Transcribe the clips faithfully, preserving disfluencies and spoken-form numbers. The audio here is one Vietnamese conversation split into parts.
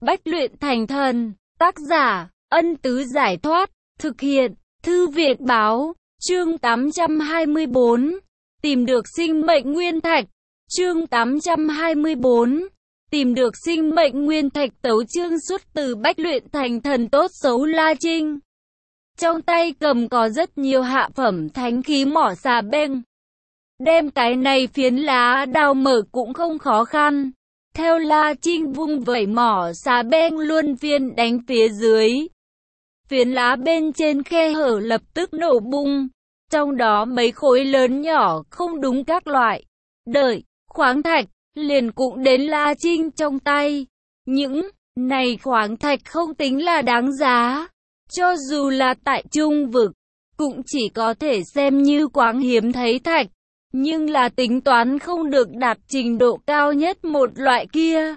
Bách luyện thành thần. Tác giả, Ân Tứ Giải Thoát. Thực hiện, Thư Viện Báo. Chương tám trăm hai mươi bốn. Tìm được sinh mệnh nguyên thạch. Chương tám trăm hai mươi bốn. Tìm được sinh mệnh nguyên thạch. Tấu chương xuất từ Bách luyện thành thần. Tốt xấu La Trinh trong tay cầm có rất nhiều hạ phẩm thánh khí mỏ xà beng. Đem cái này phiến lá đào mở cũng không khó khăn. Theo La Trinh vung vẩy mỏ xà beng luân phiên đánh phía dưới. Phiến lá bên trên khe hở lập tức nổ bung. Trong đó mấy khối lớn nhỏ không đúng các loại. Đợi, khoáng thạch, liền cũng đến La Trinh trong tay. Những này khoáng thạch không tính là đáng giá. Cho dù là tại trung vực, cũng chỉ có thể xem như quáng hiếm thấy thạch. Nhưng là tính toán không được đạt trình độ cao nhất một loại kia.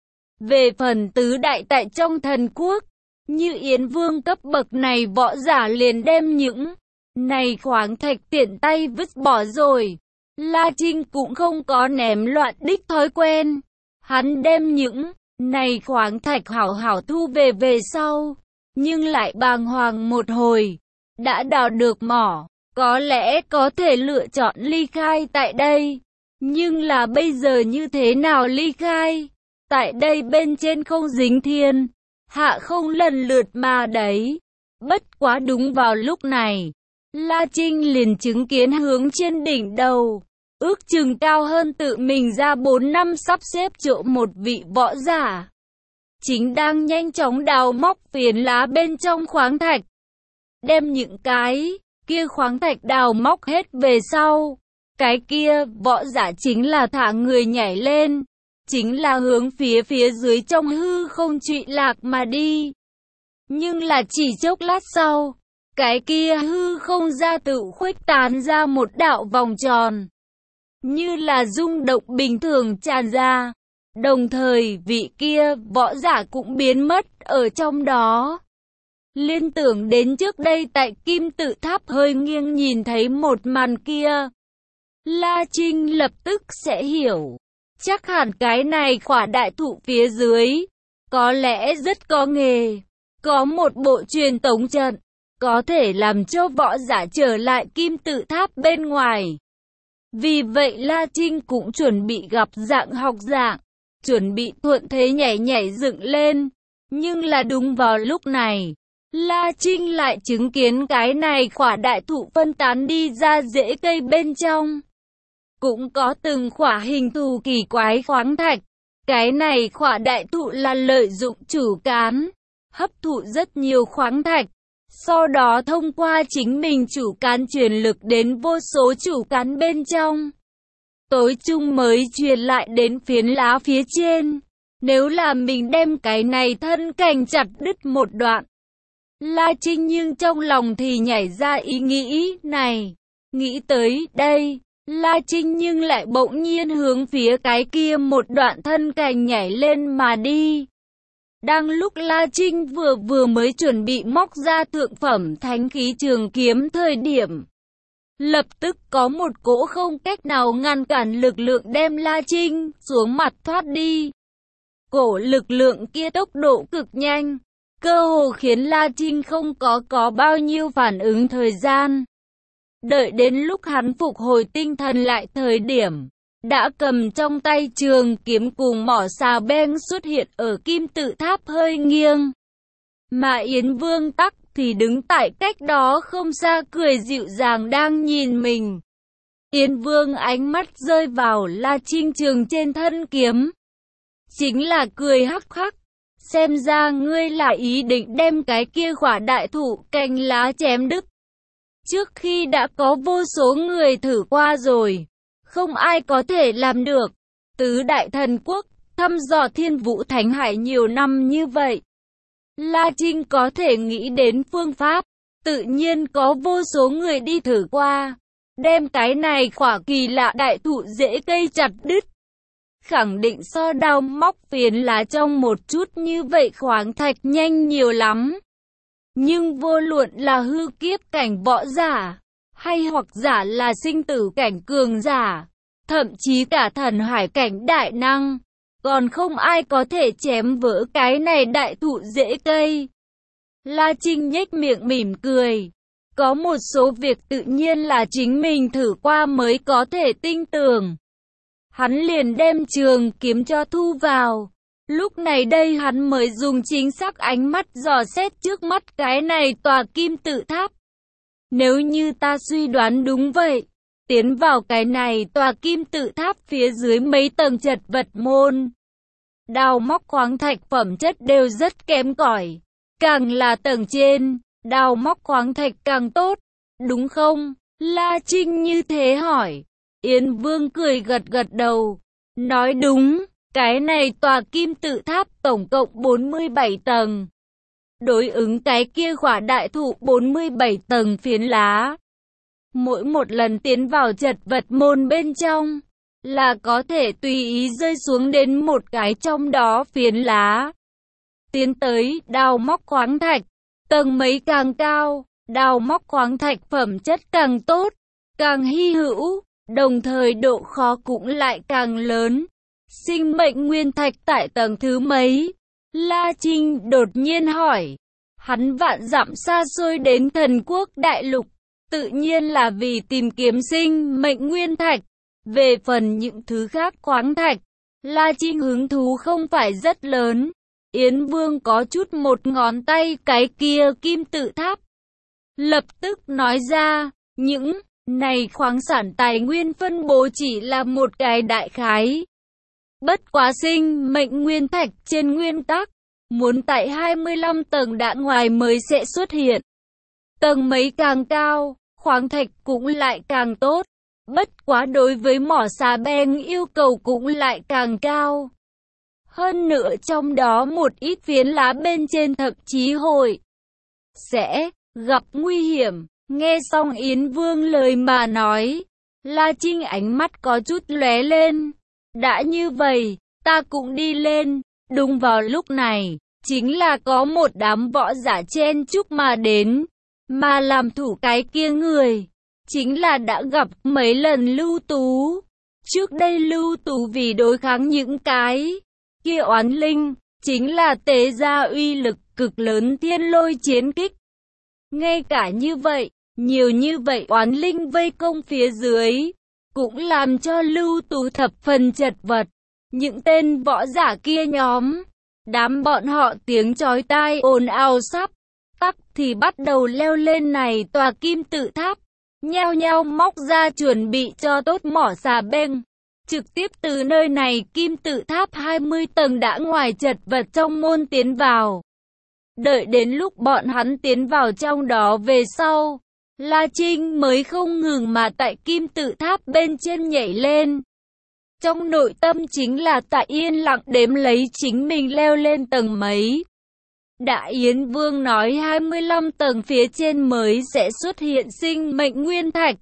Về phần tứ đại tại trong thần quốc, như Yến Vương cấp bậc này võ giả liền đem những này khoáng thạch tiện tay vứt bỏ rồi. La Trinh cũng không có ném loạn đích thói quen. Hắn đem những này khoáng thạch hảo hảo thu về về sau. Nhưng lại bàng hoàng một hồi. Đã đào được mỏ. Có lẽ có thể lựa chọn ly khai tại đây. Nhưng là bây giờ như thế nào ly khai? Tại đây bên trên không dính thiên. Hạ không lần lượt mà đấy. Bất quá đúng vào lúc này. La Trinh liền chứng kiến hướng trên đỉnh đầu. Ước chừng cao hơn tự mình ra bốn năm sắp xếp chỗ một vị võ giả. Chính đang nhanh chóng đào móc phiến lá bên trong khoáng thạch. Đem những cái kia khoáng thạch đào móc hết về sau. Cái kia võ giả chính là thả người nhảy lên. Chính là hướng phía phía dưới trong hư không trụy lạc mà đi. Nhưng là chỉ chốc lát sau. Cái kia hư không ra tự khuếch tán ra một đạo vòng tròn. Như là rung động bình thường tràn ra. Đồng thời vị kia võ giả cũng biến mất ở trong đó. Liên tưởng đến trước đây tại Kim Tự Tháp hơi nghiêng nhìn thấy một màn kia. La Trinh lập tức sẽ hiểu. Chắc hẳn cái này khỏa đại thụ phía dưới. Có lẽ rất có nghề. Có một bộ truyền tống trận. Có thể làm cho võ giả trở lại Kim Tự Tháp bên ngoài. Vì vậy La Trinh cũng chuẩn bị gặp dạng học dạng. Chuẩn bị thuận thế nhảy nhảy dựng lên. Nhưng là đúng vào lúc này. La Trinh lại chứng kiến cái này khỏa đại thụ phân tán đi ra rễ cây bên trong. Cũng có từng khỏa hình thù kỳ quái khoáng thạch. Cái này khỏa đại thụ là lợi dụng chủ cán. Hấp thụ rất nhiều khoáng thạch. Sau đó thông qua chính mình chủ cán truyền lực đến vô số chủ cán bên trong. Tối chung mới truyền lại đến phiến lá phía trên. Nếu là mình đem cái này thân cành chặt đứt một đoạn. La Trinh nhưng trong lòng thì nhảy ra ý nghĩ này. Nghĩ tới đây, La Trinh nhưng lại bỗng nhiên hướng phía cái kia một đoạn thân cành nhảy lên mà đi. Đang lúc La Trinh vừa vừa mới chuẩn bị móc ra thượng phẩm thánh khí trường kiếm thời điểm. Lập tức có một cỗ không cách nào ngăn cản lực lượng đem La Trinh xuống mặt thoát đi. Cổ lực lượng kia tốc độ cực nhanh. Cơ hồ khiến La Trinh không có có bao nhiêu phản ứng thời gian. Đợi đến lúc hắn phục hồi tinh thần lại thời điểm. Đã cầm trong tay trường kiếm cùng mỏ xà beng xuất hiện ở Kim Tự Tháp hơi nghiêng. Mà Yến Vương tắc thì đứng tại cách đó không xa cười dịu dàng đang nhìn mình. Yến Vương ánh mắt rơi vào La Trinh trường trên thân kiếm. Chính là cười hắc hắc. Xem ra ngươi là ý định đem cái kia khỏa đại thụ cành lá chém đứt. Trước khi đã có vô số người thử qua rồi. Không ai có thể làm được. Tứ đại thần quốc, thăm dò thiên vũ thánh hải nhiều năm như vậy. La Trinh có thể nghĩ đến phương pháp. Tự nhiên có vô số người đi thử qua. Đem cái này khỏa kỳ lạ đại thụ rễ cây chặt đứt. Khẳng định so đao móc phiến lá trong một chút như vậy khoáng thạch nhanh nhiều lắm. Nhưng vô luận là hư kiếp cảnh võ giả, hay hoặc giả là sinh tử cảnh cường giả, thậm chí cả thần hải cảnh đại năng, còn không ai có thể chém vỡ cái này đại thụ rễ cây. La Trinh nhếch miệng mỉm cười. Có một số việc tự nhiên là chính mình thử qua mới có thể tin tưởng. Hắn liền đem trường kiếm cho thu vào. Lúc này đây hắn mới dùng chính xác ánh mắt dò xét trước mắt cái này tòa kim tự tháp. Nếu như ta suy đoán đúng vậy, tiến vào cái này tòa kim tự tháp phía dưới mấy tầng chật vật môn. Đào móc khoáng thạch phẩm chất đều rất kém cỏi. Càng là tầng trên, đào móc khoáng thạch càng tốt, đúng không? La Trinh như thế hỏi. Yến Vương cười gật gật đầu, nói đúng, cái này tòa kim tự tháp tổng cộng bốn mươi bảy tầng. Đối ứng cái kia khỏa đại thụ bốn mươi bảy tầng phiến lá. Mỗi một lần tiến vào chật vật môn bên trong, là có thể tùy ý rơi xuống đến một cái trong đó phiến lá. Tiến tới đào móc khoáng thạch, tầng mấy càng cao, đào móc khoáng thạch phẩm chất càng tốt, càng hy hữu, đồng thời độ khó cũng lại càng lớn. Sinh mệnh nguyên thạch tại tầng thứ mấy? La Trinh đột nhiên hỏi. Hắn vạn dặm xa xôi đến Thần Quốc đại lục, tự nhiên là vì tìm kiếm sinh mệnh nguyên thạch. Về phần những thứ khác khoáng thạch, La Trinh hứng thú không phải rất lớn. Yến Vương có chút một ngón tay cái kia kim tự tháp. Lập tức nói ra, những này khoáng sản tài nguyên phân bố chỉ là một cái đại khái. Bất quá sinh mệnh nguyên thạch trên nguyên tắc, muốn tại hai mươi lăm tầng đã ngoài mới sẽ xuất hiện. Tầng mấy càng cao, khoáng thạch cũng lại càng tốt. Bất quá đối với mỏ xà beng yêu cầu cũng lại càng cao. Hơn nữa trong đó một ít phiến lá bên trên thậm chí hội sẽ gặp nguy hiểm. Nghe xong Yến Vương lời mà nói, La Trinh ánh mắt có chút lóe lên. Đã như vậy, ta cũng đi lên. Đúng vào lúc này, chính là có một đám võ giả chen chúc mà đến, mà làm thủ cái kia người, chính là đã gặp mấy lần Lưu Tú. Trước đây Lưu Tú vì đối kháng những cái kia oán linh, chính là tế ra uy lực cực lớn thiên lôi chiến kích. Ngay cả như vậy, nhiều như vậy oán linh vây công phía dưới, cũng làm cho Lưu Tú thập phần chật vật. Những tên võ giả kia nhóm, đám bọn họ tiếng chói tai ồn ào sắp tắc thì bắt đầu leo lên này tòa kim tự tháp, nhao nhao móc ra chuẩn bị cho tốt mỏ xà beng. Trực tiếp từ nơi này kim tự tháp hai mươi tầng đã ngoài chật vật trong môn tiến vào. Đợi đến lúc bọn hắn tiến vào trong đó về sau, La Trinh mới không ngừng mà tại kim tự tháp bên trên nhảy lên. Trong nội tâm chính là tại yên lặng đếm lấy chính mình leo lên tầng mấy. Đã Yến Vương nói hai mươi lăm tầng phía trên mới sẽ xuất hiện sinh mệnh nguyên thạch.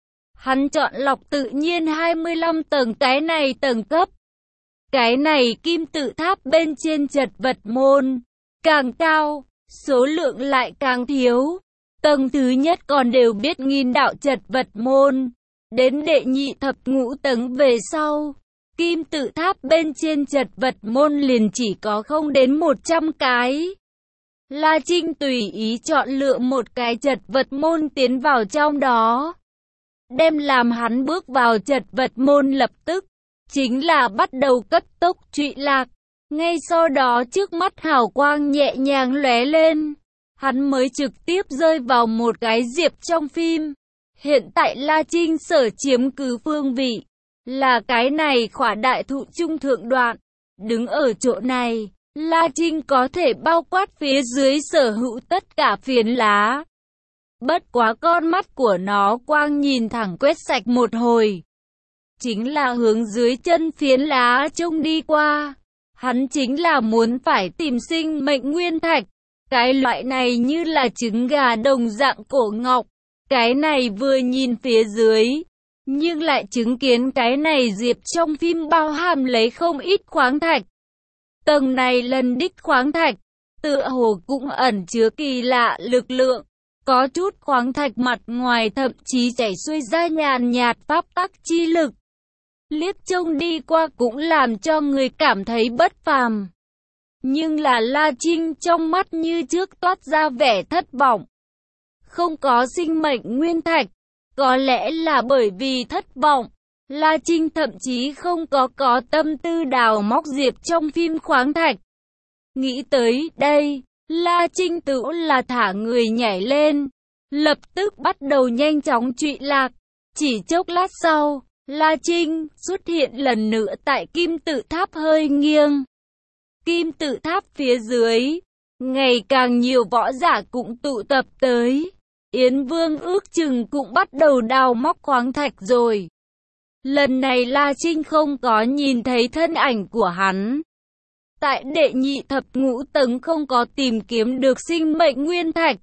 Hắn chọn lọc tự nhiên hai mươi lăm tầng cái này tầng cấp. Cái này kim tự tháp bên trên chật vật môn, càng cao, số lượng lại càng thiếu. Tầng thứ nhất còn đều biết nghìn đạo chật vật môn. Đến đệ nhị thập ngũ tầng về sau, kim tự tháp bên trên chật vật môn liền chỉ có không đến một trăm cái. La Trinh tùy ý chọn lựa một cái chật vật môn tiến vào trong đó. Đem làm hắn bước vào chật vật môn lập tức, chính là bắt đầu cấp tốc trụy lạc. Ngay sau đó trước mắt hào quang nhẹ nhàng lóe lên, hắn mới trực tiếp rơi vào một cái diệp trong phim. Hiện tại La Trinh sở chiếm cứ phương vị, là cái này khỏa đại thụ trung thượng đoạn. Đứng ở chỗ này, La Trinh có thể bao quát phía dưới sở hữu tất cả phiến lá. Bất quá con mắt của nó quang nhìn thẳng quét sạch một hồi, chính là hướng dưới chân phiến lá trông đi qua. Hắn chính là muốn phải tìm sinh mệnh nguyên thạch. Cái loại này như là trứng gà đồng dạng cổ ngọc. Cái này vừa nhìn phía dưới, nhưng lại chứng kiến cái này diệp trong phim bao hàm lấy không ít khoáng thạch. Tầng này lần đích khoáng thạch, tựa hồ cũng ẩn chứa kỳ lạ lực lượng. Có chút khoáng thạch mặt ngoài thậm chí chảy xuôi ra nhàn nhạt pháp tắc chi lực. liếc trông đi qua cũng làm cho người cảm thấy bất phàm. Nhưng là La Trinh trong mắt như trước toát ra vẻ thất vọng. Không có sinh mệnh nguyên thạch, có lẽ là bởi vì thất vọng, La Trinh thậm chí không có có tâm tư đào móc diệp trong phim khoáng thạch. Nghĩ tới đây, La Trinh tự là thả người nhảy lên, lập tức bắt đầu nhanh chóng trụy lạc. Chỉ chốc lát sau, La Trinh xuất hiện lần nữa tại kim tự tháp hơi nghiêng. Kim tự tháp phía dưới, ngày càng nhiều võ giả cũng tụ tập tới. Yến Vương ước chừng cũng bắt đầu đào móc khoáng thạch rồi. Lần này La Trinh không có nhìn thấy thân ảnh của hắn. Tại đệ nhị thập ngũ tầng không có tìm kiếm được sinh mệnh nguyên thạch.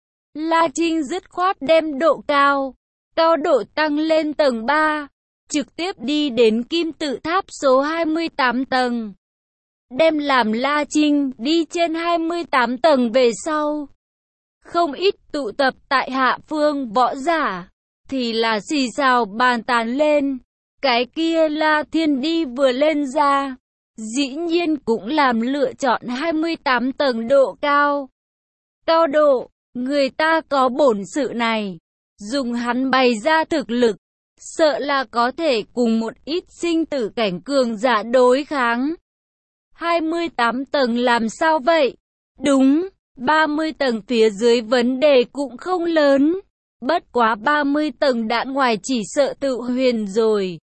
La Trinh dứt khoát đem độ cao, cao độ tăng lên tầng ba, trực tiếp đi đến kim tự tháp số hai mươi tám tầng. Đem làm La Trinh đi trên hai mươi tám tầng về sau. Không ít tụ tập tại hạ phương võ giả, thì là xì xào bàn tán lên. Cái kia La Thiên Đi vừa lên ra, dĩ nhiên cũng làm lựa chọn hai mươi tám tầng độ cao. Cao độ, người ta có bổn sự này, dùng hắn bày ra thực lực, sợ là có thể cùng một ít sinh tử cảnh cường giả đối kháng. hai mươi tám tầng làm sao vậy? Đúng, ba mươi tầng phía dưới vấn đề cũng không lớn. Bất quá ba mươi tầng đã ngoài chỉ sợ tự huyền rồi.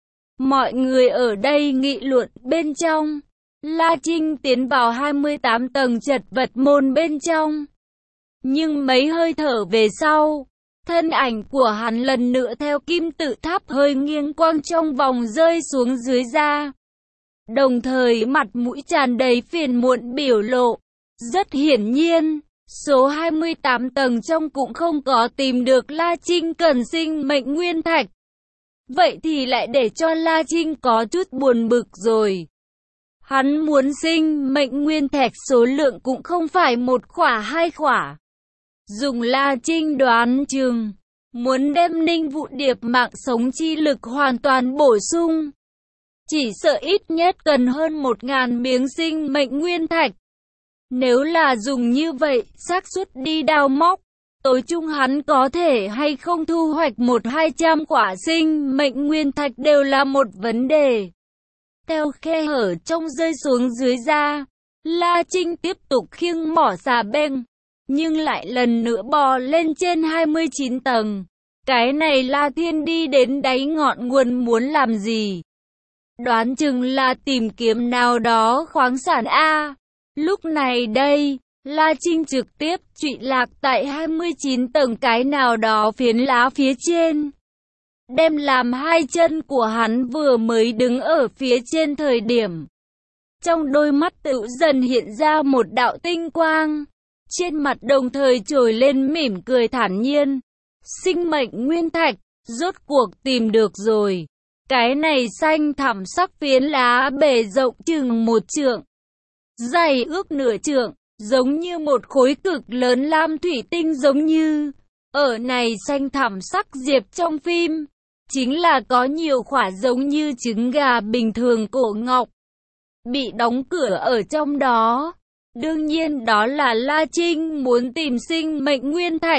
Mọi người ở đây nghị luận bên trong. La Trinh tiến vào hai mươi tám tầng chật vật môn bên trong. Nhưng mấy hơi thở về sau, thân ảnh của hắn lần nữa theo kim tự tháp hơi nghiêng quang trong vòng rơi xuống dưới ra. Đồng thời mặt mũi tràn đầy phiền muộn biểu lộ. Rất hiển nhiên, số hai mươi tám tầng trong cũng không có tìm được La Trinh cần sinh mệnh nguyên thạch. Vậy thì lại để cho La Trinh có chút buồn bực rồi. Hắn muốn sinh mệnh nguyên thạch số lượng cũng không phải một khỏa hai khỏa. Dùng La Trinh đoán chừng, muốn đem Ninh Vũ Điệp mạng sống chi lực hoàn toàn bổ sung. Chỉ sợ ít nhất cần hơn một ngàn miếng sinh mệnh nguyên thạch. Nếu là dùng như vậy, xác suất đi đào móc, tối chung hắn có thể hay không thu hoạch một hai trăm quả sinh mệnh nguyên thạch đều là một vấn đề. Theo khe hở trong rơi xuống dưới da, La Trinh tiếp tục khiêng mỏ xà beng, nhưng lại lần nữa bò lên trên hai mươi chín tầng. Cái này La Thiên đi đến đáy ngọn nguồn muốn làm gì? Đoán chừng là tìm kiếm nào đó khoáng sản A. Lúc này đây, La Trinh trực tiếp trụy lạc tại hai mươi chín tầng cái nào đó phiến lá phía trên. Đem làm hai chân của hắn vừa mới đứng ở phía trên thời điểm. Trong đôi mắt tự dần hiện ra một đạo tinh quang. Trên mặt đồng thời trồi lên mỉm cười thản nhiên. Sinh mệnh nguyên thạch, rốt cuộc tìm được rồi. Cái này xanh thẳm sắc phiến lá bề rộng chừng một trượng. Dày ước nửa trượng, giống như một khối cực lớn lam thủy tinh giống như. Ở này xanh thẳm sắc diệp trong phim, chính là có nhiều khỏa giống như trứng gà bình thường cổ ngọc. Bị đóng cửa ở trong đó. Đương nhiên đó là La Trinh muốn tìm sinh mệnh nguyên thạch.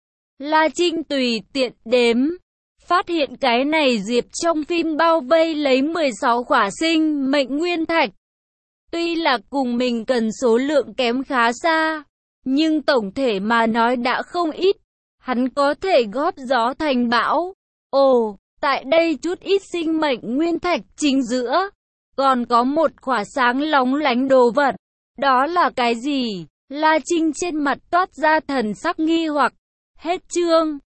La Trinh tùy tiện đếm, phát hiện cái này diệp trong phim bao vây lấy mười sáu khỏa sinh mệnh nguyên thạch. Tuy là cùng mình cần số lượng kém khá xa, nhưng tổng thể mà nói đã không ít. Hắn có thể góp gió thành bão. Ồ, tại đây chút ít sinh mệnh nguyên thạch chính giữa, còn có một khỏa sáng lóng lánh đồ vật. Đó là cái gì? La Trinh trên mặt toát ra thần sắc nghi hoặc. Hết chương.